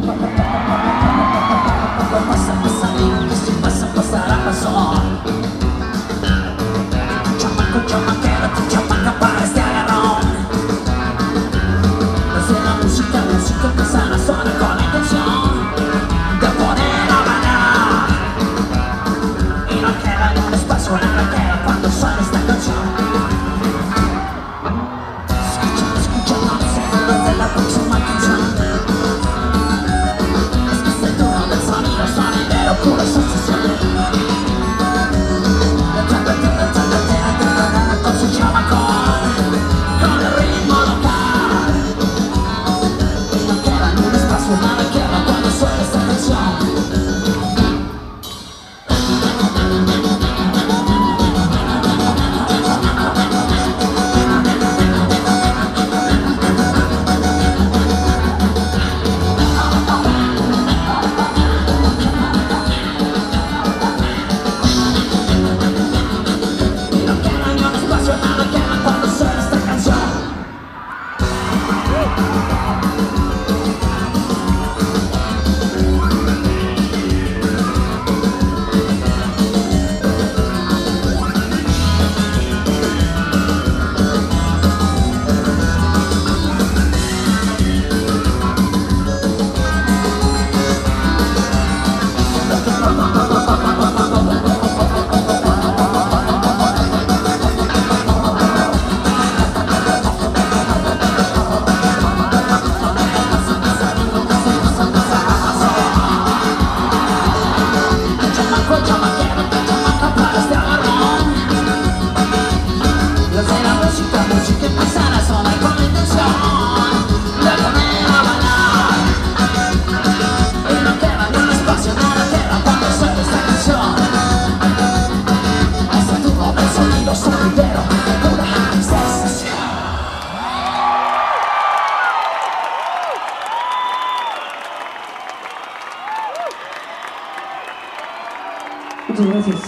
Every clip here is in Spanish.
Muchas gracias.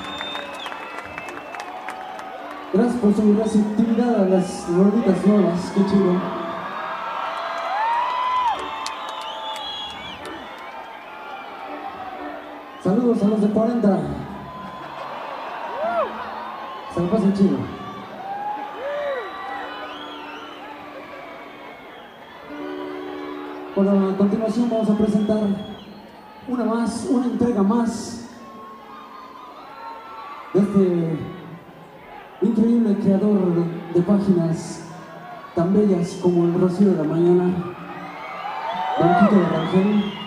Gracias por su receptividad a las rolitas nuevas. Qué chido. Saludos a los de 40. Se lo pasen chido. Bueno, a continuación vamos a presentar una entrega más de este increíble creador de páginas tan bellas como el Rocío de la Mañana, Blanquito de Rangel.